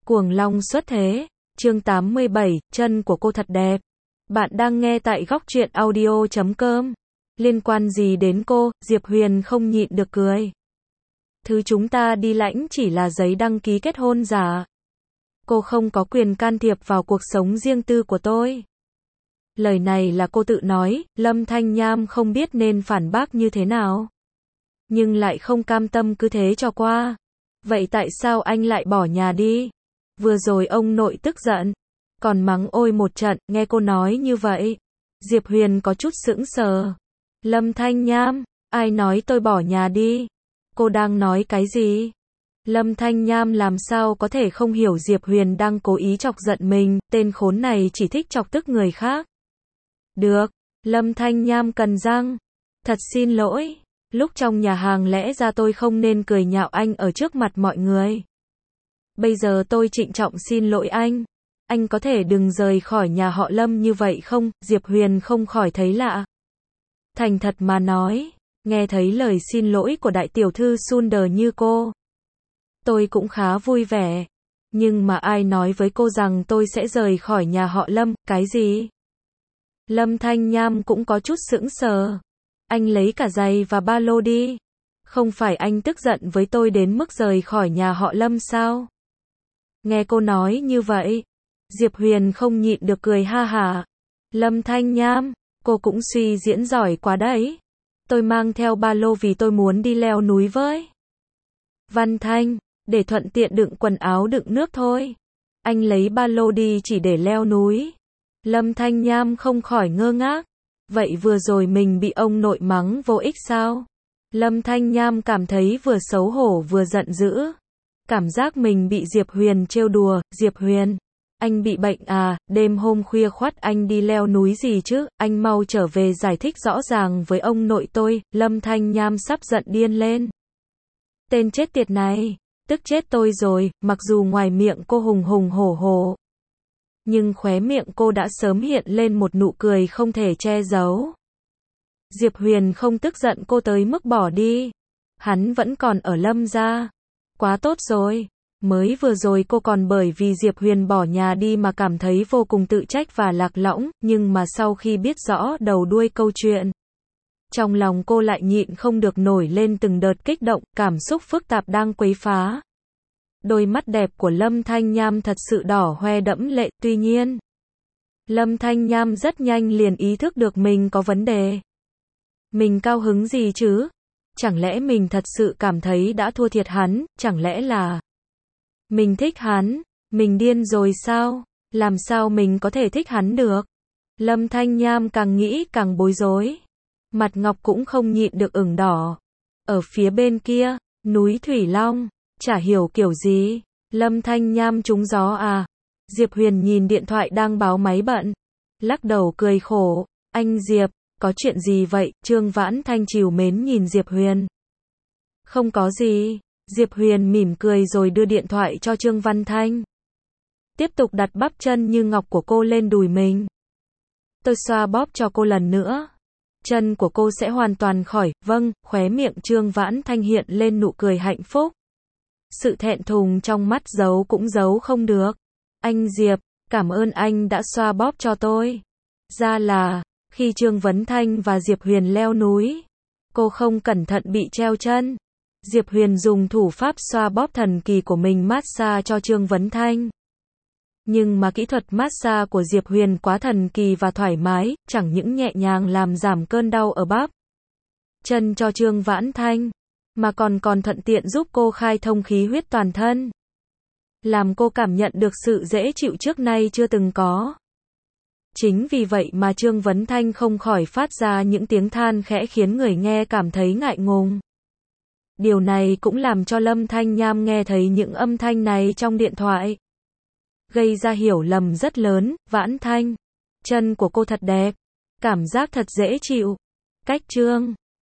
Cuồng long xuất thế, chương 87, chân của cô thật đẹp. Bạn đang nghe tại góc truyện audio.com. Liên quan gì đến cô? Diệp Huyền không nhịn được cười. Thứ chúng ta đi lãnh chỉ là giấy đăng ký kết hôn giả. Cô không có quyền can thiệp vào cuộc sống riêng tư của tôi. Lời này là cô tự nói, Lâm Thanh Nham không biết nên phản bác như thế nào. Nhưng lại không cam tâm cứ thế cho qua. Vậy tại sao anh lại bỏ nhà đi? Vừa rồi ông nội tức giận, còn mắng ôi một trận, nghe cô nói như vậy. Diệp Huyền có chút sững sờ. Lâm Thanh Nham, ai nói tôi bỏ nhà đi? Cô đang nói cái gì? Lâm Thanh Nham làm sao có thể không hiểu Diệp Huyền đang cố ý chọc giận mình, tên khốn này chỉ thích chọc tức người khác. Được, Lâm Thanh Nham cần răng. Thật xin lỗi, lúc trong nhà hàng lẽ ra tôi không nên cười nhạo anh ở trước mặt mọi người. Bây giờ tôi trịnh trọng xin lỗi anh có thể đừng rời khỏi nhà họ Lâm như vậy không? Diệp Huyền không khỏi thấy lạ. Thành thật mà nói, nghe thấy lời xin lỗi của đại tiểu thư Sunder như cô, tôi cũng khá vui vẻ. Nhưng mà ai nói với cô rằng tôi sẽ rời khỏi nhà họ Lâm, cái gì? Lâm Thanh Nham cũng có chút sững sờ. Anh lấy cả giày và ba lô đi. Không phải anh tức giận với tôi đến mức rời khỏi nhà họ Lâm sao? Nghe cô nói như vậy, Diệp Huyền không nhịn được cười ha hả. Lâm Thanh Nham, cô cũng suy diễn giỏi quá đấy. Tôi mang theo ba lô vì tôi muốn đi leo núi với Văn Thanh, để thuận tiện đựng quần áo đựng nước thôi. Anh lấy ba lô đi chỉ để leo núi. Lâm Thanh Nham không khỏi ngơ ngác. Vậy vừa rồi mình bị ông nội mắng vô ích sao? Lâm Thanh Nham cảm thấy vừa xấu hổ vừa giận dữ. Cảm giác mình bị Diệp Huyền trêu đùa. Diệp Huyền, anh bị bệnh à? Đêm hôm khuya khoắt anh đi leo núi gì chứ? Anh mau trở về giải thích rõ ràng với ông nội tôi. Lâm Thanh Nham sắp giận điên lên. Tên chết tiệt này, tức chết tôi rồi. Mặc dù ngoài miệng cô hùng hùng hổ hổ, nhưng khóe miệng cô đã sớm hiện lên một nụ cười không thể che giấu. Diệp Huyền không tức giận cô tới mức bỏ đi. Hắn vẫn còn ở Lâm gia. Quá tốt rồi. Mới vừa rồi cô còn bởi vì Diệp Huyền bỏ nhà đi mà cảm thấy vô cùng tự trách và lạc lõng, nhưng mà sau khi biết rõ đầu đuôi câu chuyện, trong lòng cô lại nhịn không được nổi lên từng đợt kích động, cảm xúc phức tạp đang quấy phá. Đôi mắt đẹp của Lâm Thanh Nham thật sự đỏ hoe đẫm lệ, tuy nhiên, Lâm Thanh Nham rất nhanh liền ý thức được mình có vấn đề. Mình cao hứng gì chứ? Chẳng lẽ mình thật sự cảm thấy đã thua thiệt hắn? Chẳng lẽ là mình thích hắn? Mình điên rồi sao? Làm sao mình có thể thích hắn được? Lâm Thanh Nham càng nghĩ càng bối rối. Mặt ngọc cũng không nhịn được ửng đỏ. Ở phía bên kia, núi Thủy Long, chả hiểu kiểu gì. Lâm Thanh Nham trúng gió à? Diệp Huyền nhìn điện thoại đang báo máy bận, lắc đầu cười khổ. Anh Diệp, có chuyện gì vậy? Trương Vãn Thanh trìu mến nhìn Diệp Huyền. Không có gì. Diệp Huyền mỉm cười rồi đưa điện thoại cho Trương Văn Thanh. Tiếp tục đặt bắp chân như ngọc của cô lên đùi mình. Tôi xoa bóp cho cô lần nữa. Chân của cô sẽ hoàn toàn khỏi. Vâng, khóe miệng Trương Vãn Thanh hiện lên nụ cười hạnh phúc. Sự thẹn thùng trong mắt giấu cũng giấu không được. Anh Diệp, cảm ơn anh đã xoa bóp cho tôi. Ra là, khi Trương Vấn Thanh và Diệp Huyền leo núi, cô không cẩn thận bị treo chân. Diệp Huyền dùng thủ pháp xoa bóp thần kỳ của mình massage cho Trương Vấn Thanh. Nhưng mà kỹ thuật massage của Diệp Huyền quá thần kỳ và thoải mái, chẳng những nhẹ nhàng làm giảm cơn đau ở bắp chân cho Trương Vãn Thanh, mà còn thuận tiện giúp cô khai thông khí huyết toàn thân, làm cô cảm nhận được sự dễ chịu trước nay chưa từng có. Chính vì vậy mà Trương Vấn Thanh không khỏi phát ra những tiếng than khẽ khiến người nghe cảm thấy ngại ngùng. Điều này cũng làm cho Lâm Thanh Nham nghe thấy những âm thanh này trong điện thoại, gây ra hiểu lầm rất lớn. Vãn Thanh, chân của cô thật đẹp, cảm giác thật dễ chịu. Cách Trương